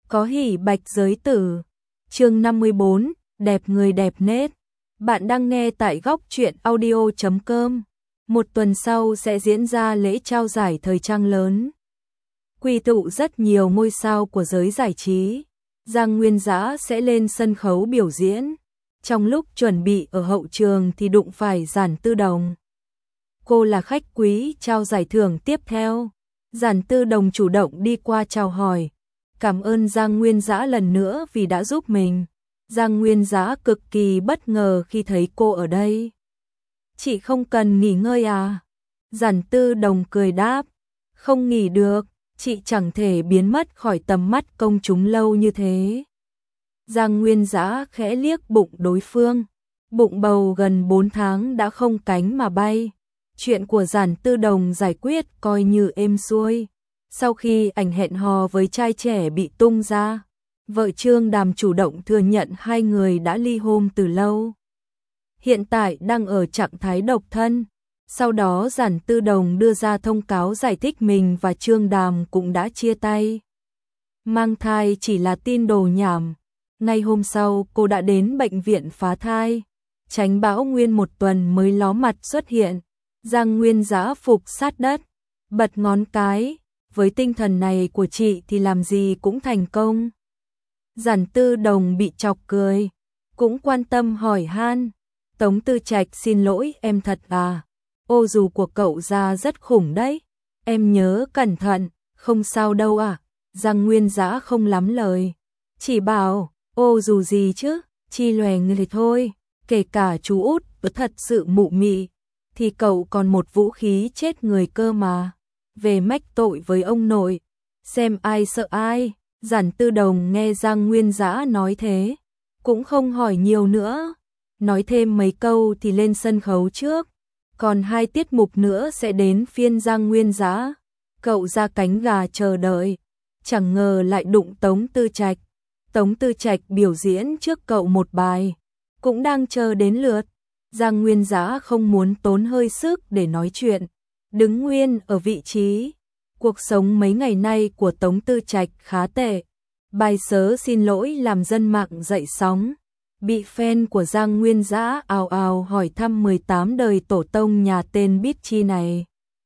Có hỉ bạch giới tử. Chương 54, đẹp người đẹp nết. Bạn đang nghe tại góc truyện audio.com. Một tuần sau sẽ diễn ra lễ trao giải thời trang lớn, quy tụ rất nhiều ngôi sao của giới giải trí. Giang Nguyên Dã sẽ lên sân khấu biểu diễn. Trong lúc chuẩn bị ở hậu trường thì đụng phải Giản Tư Đồng. Cô là khách quý trao giải thưởng tiếp theo. Giản Tư Đồng chủ động đi qua chào hỏi, cảm ơn Giang Nguyên Dã lần nữa vì đã giúp mình. Giang Nguyên Dã cực kỳ bất ngờ khi thấy cô ở đây. Chị không cần nghỉ ngơi à? Giản Tư Đồng cười đáp, không nghỉ được, chị chẳng thể biến mất khỏi tầm mắt công chúng lâu như thế. Giang Nguyên Dã khẽ liếc bụng đối phương, bụng bầu gần 4 tháng đã không cánh mà bay. Chuyện của Giản Tư Đồng giải quyết coi như êm xuôi. Sau khi ảnh hẹn hò với trai trẻ bị tung ra, vợ Trương Đàm chủ động thừa nhận hai người đã ly hôn từ lâu. Hiện tại đang ở trạng thái độc thân. Sau đó Giản Tư Đồng đưa ra thông cáo giải thích mình và Trương Đàm cũng đã chia tay. Mang thai chỉ là tin đồn nhảm. Ngay hôm sau cô đã đến bệnh viện phá thai. Tránh bão nguyên một tuần mới ló mặt xuất hiện. Giang Nguyên Dã phục sát đất, bật ngón cái, với tinh thần này của chị thì làm gì cũng thành công. Giản Tư Đồng bị chọc cười, cũng quan tâm hỏi han, Tống Tư Trạch xin lỗi em thật à, ô dù của cậu ra rất khủng đấy, em nhớ cẩn thận, không sao đâu à. Giang Nguyên Dã không lắm lời, chỉ bảo, ô dù gì chứ, chi lòe người thôi, kể cả chú út thật sự mụ mị, thì cậu còn một vũ khí chết người cơ mà. Về mách tội với ông nội, xem ai sợ ai. Giản Tư Đồng nghe Giang Nguyên Dã nói thế, cũng không hỏi nhiều nữa, nói thêm mấy câu thì lên sân khấu trước. Còn 2 tiết mục nữa sẽ đến phiên Giang Nguyên Dã. Cậu ra cánh gà chờ đợi, chẳng ngờ lại đụng Tống Tư Trạch. Tống Tư Trạch biểu diễn trước cậu một bài, cũng đang chờ đến lượt. Giang Nguyên Dã không muốn tốn hơi sức để nói chuyện, đứng nguyên ở vị trí. Cuộc sống mấy ngày nay của Tống Tư Trạch khá tệ. Bài sớ xin lỗi làm dân mạng dậy sóng. Bị fan của Giang Nguyên Dã ào ào hỏi thăm 18 đời tổ tông nhà tên Bitchi này.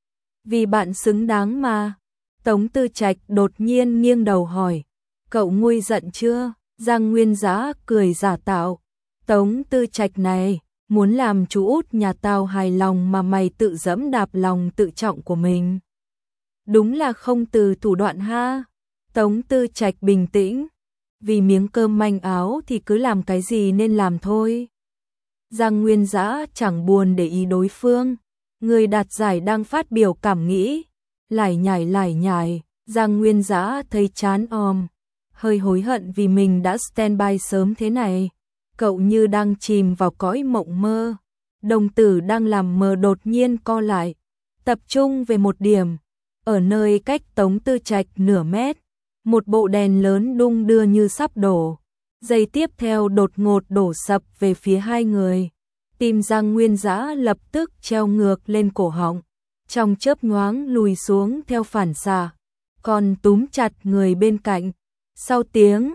Vì bạn xứng đáng mà. Tống Tư Trạch đột nhiên nghiêng đầu hỏi, cậu nguôi giận chưa? Giang Nguyên Dã cười giả tạo, Tống Tư Trạch này, muốn làm chú út nhà tao hài lòng mà mày tự dẫm đạp lòng tự trọng của mình. Đúng là không từ thủ đoạn ha. Tống Tư Trạch bình tĩnh, vì miếng cơm manh áo thì cứ làm cái gì nên làm thôi. Giang Nguyên Dã chẳng buồn để ý đối phương, người đạt giải đang phát biểu cảm nghĩ, lải nhải. Giang Nguyên Dã thấy chán hơi hối hận vì mình đã standby sớm thế này. Cậu như đang chìm vào cõi mộng mơ, đồng tử đang làm mờ đột nhiên co lại, tập trung về một điểm, ở nơi cách Tống Tư Trạch nửa mét, một bộ đèn lớn đung đưa như sắp đổ, giây tiếp theo đột ngột đổ sập về phía hai người. Tim Giang Nguyên Dã lập tức treo ngược lên cổ họng, trong chớp nhoáng lùi xuống theo phản xạ, còn túm chặt người bên cạnh. Sau tiếng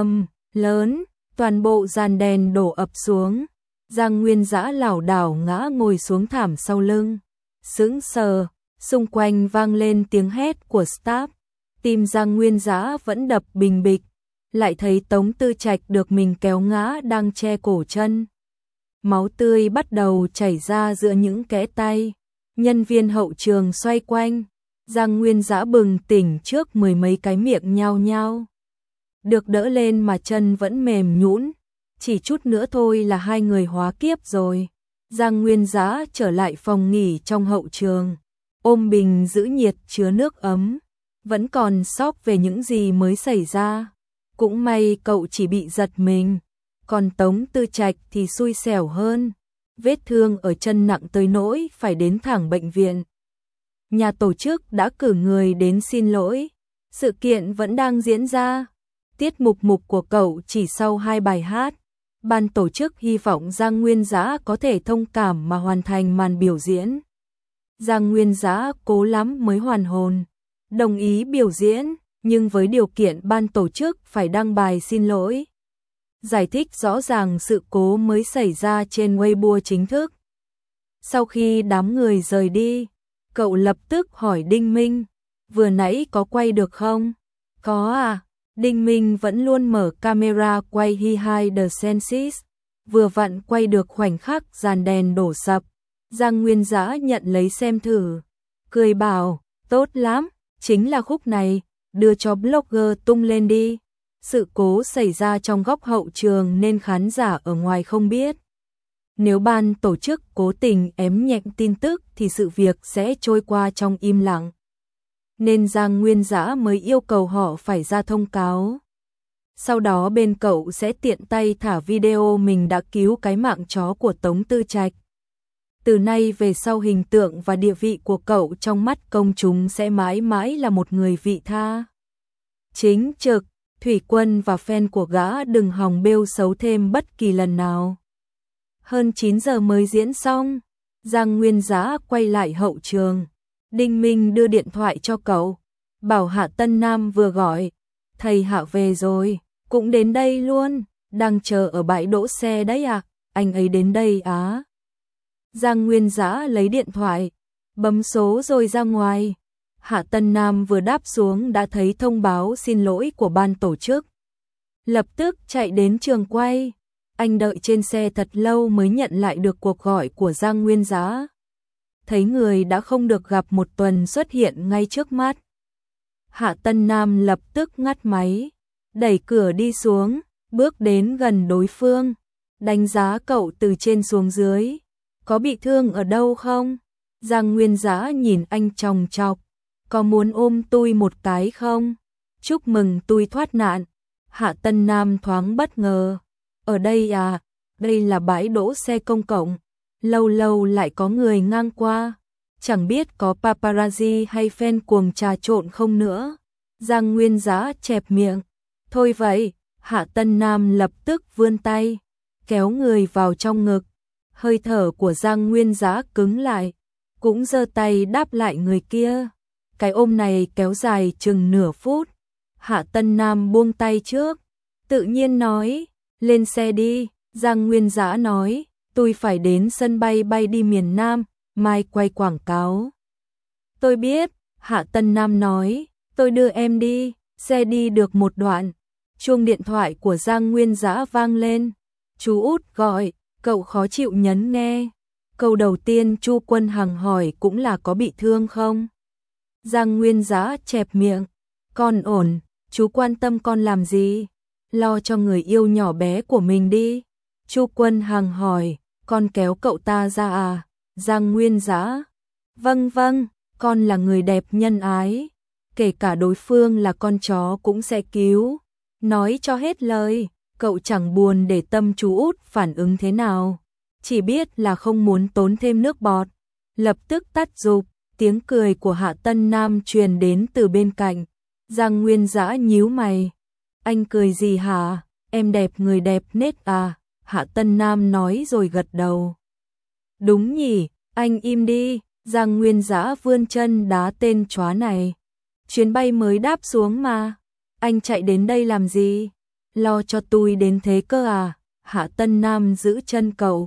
lớn, toàn bộ dàn đèn đổ ập xuống. Giang Nguyên Dã lảo đảo ngã ngồi xuống thảm sau lưng, sững sờ, xung quanh vang lên tiếng hét của staff. Tim Giang Nguyên Dã vẫn đập bình bịch, lại thấy Tống Tư Trạch được mình kéo ngã đang che cổ chân. Máu tươi bắt đầu chảy ra giữa những kẽ tay. Nhân viên hậu trường xoay quanh, Giang Nguyên Dã bừng tỉnh trước 10 mấy cái miệng nhao nhao. Được đỡ lên mà chân vẫn mềm nhũn, chỉ chút nữa thôi là hai người hóa kiếp rồi. Giang Nguyên Dã trở lại phòng nghỉ trong hậu trường, ôm bình giữ nhiệt chứa nước ấm, vẫn còn sốc về những gì mới xảy ra. Cũng may cậu chỉ bị giật mình, còn Tống Tư Trạch thì xui xẻo hơn, vết thương ở chân nặng tới nỗi phải đến thẳng bệnh viện. Nhà tổ chức đã cử người đến xin lỗi, sự kiện vẫn đang diễn ra. Tiết mục của cậu chỉ sau 2 bài hát. Ban tổ chức hy vọng Giang Nguyên Dã có thể thông cảm mà hoàn thành màn biểu diễn. Giang Nguyên Dã cố lắm mới hoàn hồn, đồng ý biểu diễn, nhưng với điều kiện ban tổ chức phải đăng bài xin lỗi, giải thích rõ ràng sự cố mới xảy ra trên Weibo chính thức. Sau khi đám người rời đi, cậu lập tức hỏi Đinh Minh, vừa nãy có quay được không? Có à, Đinh Minh vẫn luôn mở camera quay behind the scenes, vừa vặn quay được khoảnh khắc dàn đèn đổ sập. Giang Nguyên Dã nhận lấy xem thử, cười bảo, tốt lắm, chính là khúc này, đưa cho blogger tung lên đi. Sự cố xảy ra trong góc hậu trường nên khán giả ở ngoài không biết. Nếu ban tổ chức cố tình ém nhẹm tin tức thì sự việc sẽ trôi qua trong im lặng. Nên Giang Nguyên Dã mới yêu cầu họ phải ra thông cáo. Sau đó bên cậu sẽ tiện tay thả video mình đã cứu cái mạng chó của Tống Tư Trạch. Từ nay về sau hình tượng và địa vị của cậu trong mắt công chúng sẽ mãi mãi là một người vị tha. Chính trực, Thủy Quân và fan của gã đừng hòng bêu xấu thêm bất kỳ lần nào. Hơn 9 giờ mới diễn xong, Giang Nguyên Dã quay lại hậu trường. Đinh Minh đưa điện thoại cho cậu, bảo Hạ Tân Nam vừa gọi, thầy Hạ về rồi, cũng đến đây luôn, đang chờ ở bãi đỗ xe đấy à, anh ấy đến đây á. Giang Nguyên Dã lấy điện thoại, bấm số rồi ra ngoài. Hạ Tân Nam vừa đáp xuống đã thấy thông báo xin lỗi của ban tổ chức. Lập tức chạy đến trường quay. Anh đợi trên xe thật lâu mới nhận lại được cuộc gọi của Giang Nguyên Dã. Thấy người đã không được gặp một tuần xuất hiện ngay trước mắt. Hạ Tân Nam lập tức ngắt máy, đẩy cửa đi xuống, bước đến gần đối phương, đánh giá cậu từ trên xuống dưới. Có bị thương ở đâu không? Giang Nguyên Dã nhìn anh chòng chọc. Có muốn ôm tôi một cái không? Chúc mừng tôi thoát nạn. Hạ Tân Nam thoáng bất ngờ. Ở đây à? Đây là bãi đỗ xe công cộng. Lâu lâu lại có người ngang qua. Chẳng biết có paparazzi hay fan cuồng trà trộn không nữa. Giang Nguyên Dã chẹp miệng. Thôi vậy, Hạ Tân Nam lập tức vươn tay, kéo người vào trong ngực. Hơi thở của Giang Nguyên Dã cứng lại, cũng giơ tay đáp lại người kia. Cái ôm này kéo dài chừng nửa phút. Hạ Tân Nam buông tay trước, tự nhiên nói, lên xe đi. Giang Nguyên Dã nói, tôi phải đến sân bay bay đi miền Nam, mai quay quảng cáo. Tôi biết, Hạ Tân Nam nói, tôi đưa em đi. Xe đi được một đoạn, chuông điện thoại của Giang Nguyên Dã vang lên. Chú út gọi, cậu khó chịu nhấn nghe. Câu đầu tiên Chu Quân Hằng hỏi cũng là có bị thương không? Giang Nguyên Dã chẹp miệng, con ổn, chú quan tâm con làm gì? Lo cho người yêu nhỏ bé của mình đi. Chu Quân Hằng hỏi, con kéo cậu ta ra à? Giang Nguyên Dã, vâng vâng, con là người đẹp nhân ái, kể cả đối phương là con chó cũng sẽ cứu. Nói cho hết lời, cậu chẳng buồn để tâm chú út phản ứng thế nào, chỉ biết là không muốn tốn thêm nước bọt. Lập tức tắt rụp, tiếng cười của Hạ Tân Nam truyền đến từ bên cạnh. Giang Nguyên Dã nhíu mày, anh cười gì hả? Em đẹp người đẹp nết à? Hạ Tân Nam nói rồi gật đầu. Đúng nhỉ, anh im đi. Giang Nguyên Dã vươn chân đá tên chó này. Chuyến bay mới đáp xuống mà, anh chạy đến đây làm gì? Lo cho tôi đến thế cơ à? Hạ Tân Nam giữ chân cậu.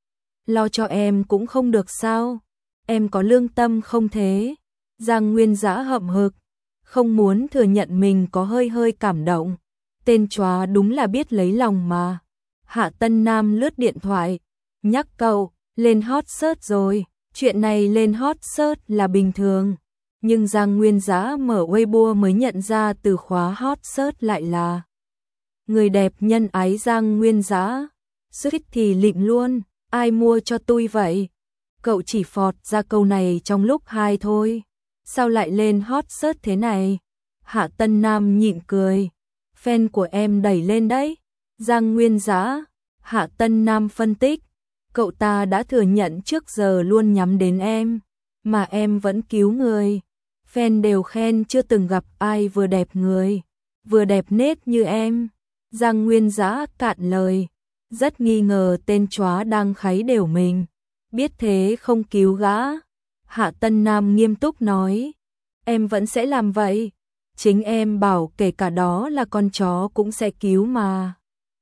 Lo cho em cũng không được sao? Em có lương tâm không thế? Giang Nguyên Dã hậm hực, không muốn thừa nhận mình có hơi hơi cảm động. Tên chó đúng là biết lấy lòng mà. Hạ Tân Nam lướt điện thoại, nhắc cậu, lên hot search rồi. Chuyện này lên hot search là bình thường. Nhưng Giang Nguyên Dã mở Weibo mới nhận ra từ khóa hot search lại là người đẹp nhân ái Giang Nguyên Dã. Suýt thì lịm luôn, ai mua cho tôi vậy? Cậu chỉ phọt ra câu này trong lúc hai thôi. Sao lại lên hot search thế này? Hạ Tân Nam nhịn cười. Fan của em đẩy lên đấy. Giang Nguyên Dã. Hạ Tân Nam phân tích. Cậu ta đã thừa nhận trước giờ luôn nhắm đến em, mà em vẫn cứu người. Fan đều khen chưa từng gặp ai vừa đẹp người, vừa đẹp nết như em. Giang Nguyên Dã cạn lời, rất nghi ngờ tên chó đang kháy đều mình. Biết thế không cứu gã. Hạ Tân Nam nghiêm túc nói, em vẫn sẽ làm vậy. Chính em bảo kể cả đó là con chó cũng sẽ cứu mà.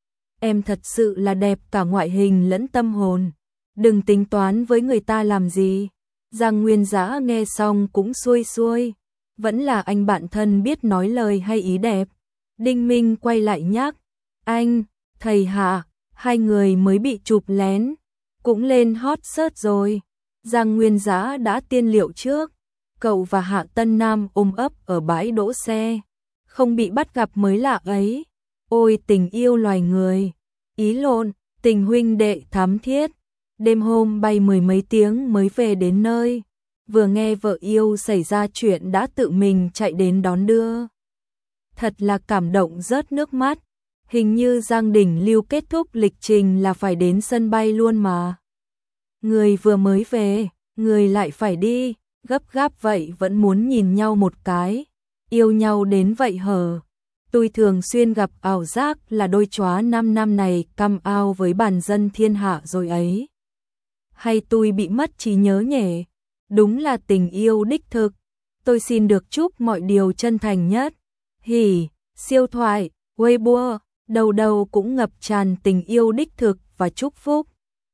Em thật sự là đẹp cả ngoại hình lẫn tâm hồn. Đừng tính toán với người ta làm gì. Giang Nguyên Dã nghe xong cũng xuôi xuôi. Vẫn là anh bạn thân biết nói lời hay ý đẹp. Đinh Minh quay lại nhắc. Anh, thầy Hạ, hai người mới bị chụp lén. Cũng lên hot search rồi. Giang Nguyên Dã đã tiên liệu trước. Cậu và Hạ Tân Nam ôm ấp ở bãi đỗ xe. Không bị bắt gặp mới lạ ấy. Ôi tình yêu loài người. Ý lộn, tình huynh đệ thắm thiết. Đêm hôm bay mười mấy tiếng mới về đến nơi. Vừa nghe vợ yêu xảy ra chuyện đã tự mình chạy đến đón đưa. Thật là cảm động rớt nước mắt. Hình như Giang Đình Lưu kết thúc lịch trình là phải đến sân bay luôn mà. Người vừa mới về, người lại phải đi, gấp gáp vậy vẫn muốn nhìn nhau một cái. Yêu nhau đến vậy hờ. Tôi thường xuyên gặp ảo giác là đôi chóa 5 năm này căm ao với bản dân thiên hạ rồi ấy. Hay tôi bị mất trí nhớ nhỉ? Đúng là tình yêu đích thực. Tôi xin được chúc mọi điều chân thành nhất. Hỉ, siêu thoại, Weibo, đầu đầu cũng ngập tràn tình yêu đích thực và chúc phúc.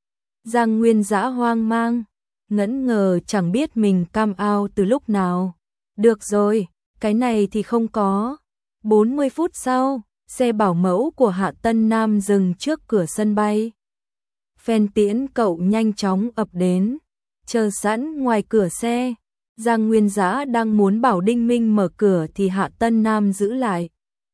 Giang Nguyên Dã hoang mang, ngẫn ngờ chẳng biết mình cam ao từ lúc nào. Được rồi, cái này thì không có. 40 phút sau, xe bảo mẫu của Hạ Tân Nam dừng trước cửa sân bay. Phen tiễn cậu nhanh chóng ập đến, chờ sẵn ngoài cửa xe. Giang Nguyên Dã đang muốn bảo Đinh Minh mở cửa thì Hạ Tân Nam giữ lại.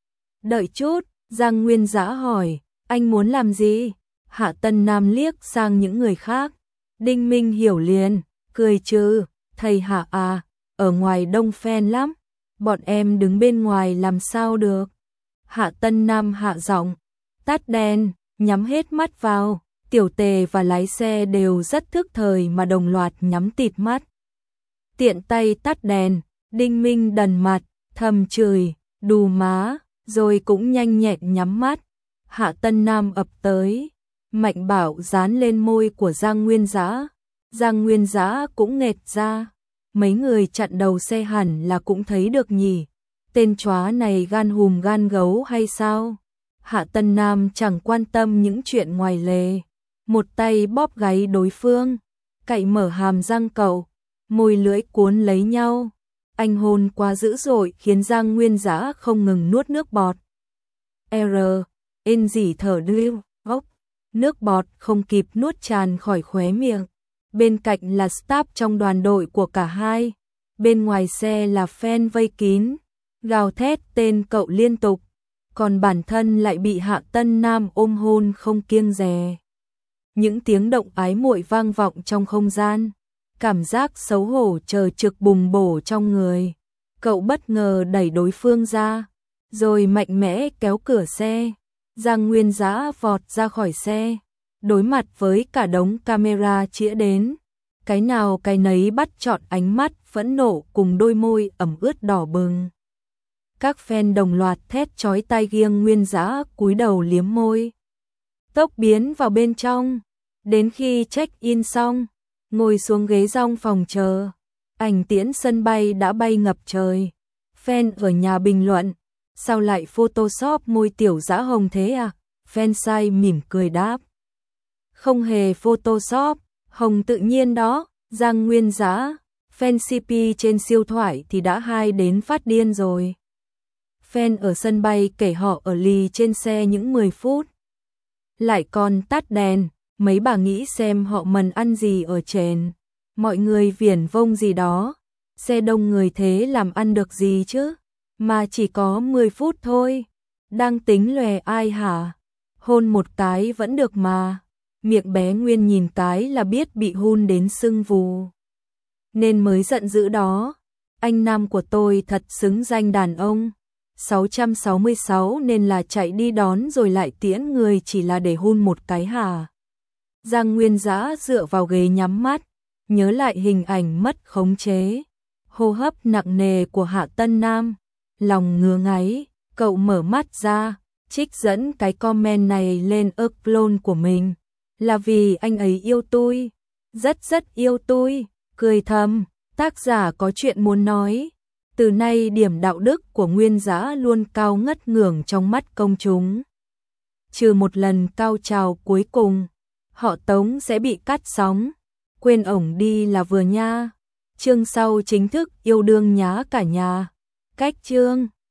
Đợi chút, Giang Nguyên Dã hỏi, anh muốn làm gì? Hạ Tân Nam liếc sang những người khác. Đinh Minh hiểu liền, cười trừ, thầy Hạ à, ở ngoài đông phen lắm. Bọn em đứng bên ngoài làm sao được? Hạ Tân Nam hạ giọng, tắt đèn, nhắm hết mắt vào. Tiểu Tề và lái xe đều rất thức thời mà đồng loạt nhắm tịt mắt. Tiện tay tắt đèn, Đinh Minh đần mặt, thầm chửi, đù má, rồi cũng nhanh nhẹn nhắm mắt. Hạ Tân Nam ập tới, mạnh bạo dán lên môi của Giang Nguyên Dã. Giang Nguyên Dã cũng nghệt ra. Mấy người chặn đầu xe hẳn là cũng thấy được nhỉ. Tên chóa này gan hùm gan gấu hay sao? Hạ Tân Nam chẳng quan tâm những chuyện ngoài lề. Một tay bóp gáy đối phương, cạy mở hàm răng cậu, môi lưỡi cuốn lấy nhau. Anh hôn quá dữ dội khiến Giang Nguyên Dã không ngừng nuốt nước bọt. In dỉ thở lưu, ốc, nước bọt không kịp nuốt tràn khỏi khóe miệng. Bên cạnh là staff trong đoàn đội của cả hai. Bên ngoài xe là fan vây kín, gào thét tên cậu liên tục. Còn bản thân lại bị Hạ Tân Nam ôm hôn không kiêng dè. Những tiếng động ái muội vang vọng trong không gian. Cảm giác xấu hổ chờ trực bùng bổ trong người. Cậu bất ngờ đẩy đối phương ra, rồi mạnh mẽ kéo cửa xe. Giang Nguyên Dã vọt ra khỏi xe, đối mặt với cả đống camera chĩa đến. Cái nào cái nấy bắt chọn ánh mắt phẫn nộ cùng đôi môi ẩm ướt đỏ bừng. Các fan đồng loạt thét chói tai ghiêng Nguyên Dã cúi đầu liếm môi. Tốc biến vào bên trong, đến khi check-in xong, ngồi xuống ghế trong phòng chờ. Ảnh tiễn sân bay đã bay ngập trời. Fan ở nhà bình luận, sao lại photoshop môi Tiểu Dã hồng thế à? Fan sai mỉm cười đáp, không hề photoshop, hồng tự nhiên đó. Giang Nguyên Dã, fan CP trên siêu thoại thì đã hai đến phát điên rồi. Fan ở sân bay kể họ ở lì trên xe những 10 phút. Lại còn tắt đèn, mấy bà nghĩ xem họ mần ăn gì ở trên. Mọi người viển vông gì đó. Xe đông người thế làm ăn được gì chứ? Mà chỉ có 10 phút thôi. Đang tính lòe ai hả? Hôn một cái vẫn được mà. Miệng bé Nguyên nhìn cái là biết bị hun đến sưng vù. Nên mới giận dữ đó. Anh Nam của tôi thật xứng danh đàn ông. 666 nên là chạy đi đón rồi lại tiễn người chỉ là để hun một cái hả? Giang Nguyên Dã dựa vào ghế nhắm mắt, nhớ lại hình ảnh mất khống chế, hô hấp nặng nề của Hạ Tân Nam, lòng ngứa ngáy. Cậu mở mắt ra, trích dẫn cái comment này lên upload của mình, là vì anh ấy yêu tôi, rất rất yêu tôi. Cười thầm, tác giả có chuyện muốn nói. Từ nay điểm đạo đức của Nguyên Dã luôn cao ngất ngưởng trong mắt công chúng. Trừ một lần cao trào cuối cùng, họ Tống sẽ bị cắt sóng. Quên ổng đi là vừa nha. Chương sau chính thức yêu đương nhá cả nhà. Cách chương